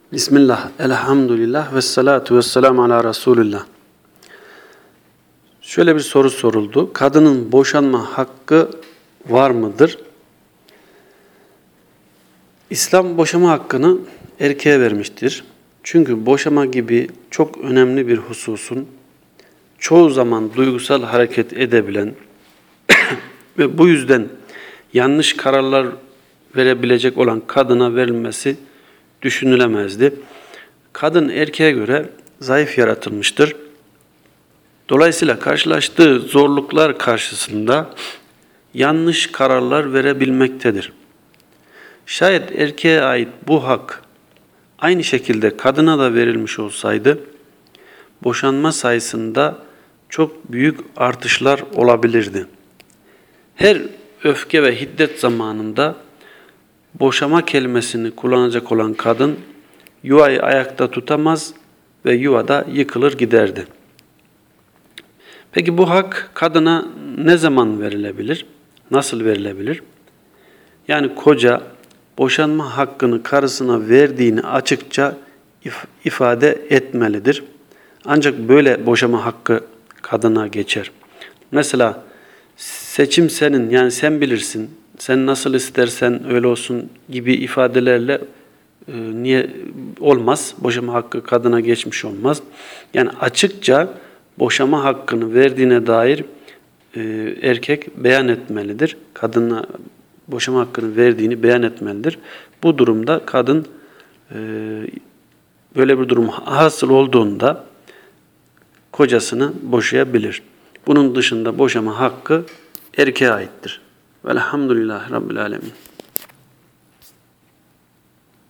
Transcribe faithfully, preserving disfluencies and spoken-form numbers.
Bismillah, elhamdülillah ve salatu ve selamu ala Resulillah. Şöyle bir soru soruldu. Kadının boşanma hakkı var mıdır? İslam boşama hakkını erkeğe vermiştir. Çünkü boşama gibi çok önemli bir hususun çoğu zaman duygusal hareket edebilen ve bu yüzden yanlış kararlar verebilecek olan kadına verilmesi düşünülemezdi. Kadın erkeğe göre zayıf yaratılmıştır. Dolayısıyla karşılaştığı zorluklar karşısında yanlış kararlar verebilmektedir. Şayet erkeğe ait bu hak aynı şekilde kadına da verilmiş olsaydı, boşanma sayısında çok büyük artışlar olabilirdi. Her öfke ve hiddet zamanında boşama kelimesini kullanacak olan kadın yuvayı ayakta tutamaz ve yuvada yıkılır giderdi. Peki bu hak kadına ne zaman verilebilir? Nasıl verilebilir? Yani koca boşanma hakkını karısına verdiğini açıkça ifade etmelidir. Ancak böyle boşama hakkı kadına geçer. Mesela seçim senin, yani sen bilirsin, sen nasıl istersen öyle olsun gibi ifadelerle e, niye olmaz? Boşama hakkı kadına geçmiş olmaz. Yani açıkça boşama hakkını verdiğine dair e, erkek beyan etmelidir. Kadına boşama hakkını verdiğini beyan etmelidir. Bu durumda kadın e, böyle bir durum hasıl olduğunda kocasını boşayabilir. Bunun dışında boşama hakkı erkeğe aittir. Velhamdülillahi Rabbil Alemin.